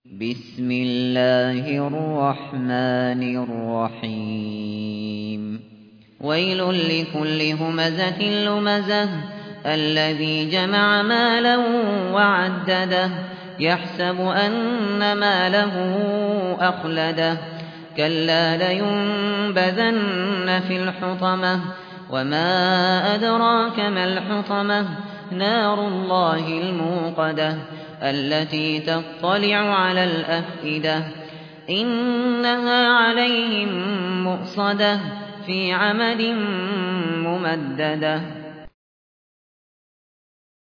بسم الله الرحمن الرحيم ويل لكل همزة لمزة الذي جمع مالا وعدده يحسب أن ماله أخلده كلا لينبذن في الحطمة وما أدراك ما الحطمة نار الله الموقدة التي تطلع على الأفئدة إنها عليهم مؤصدة في عمد ممددة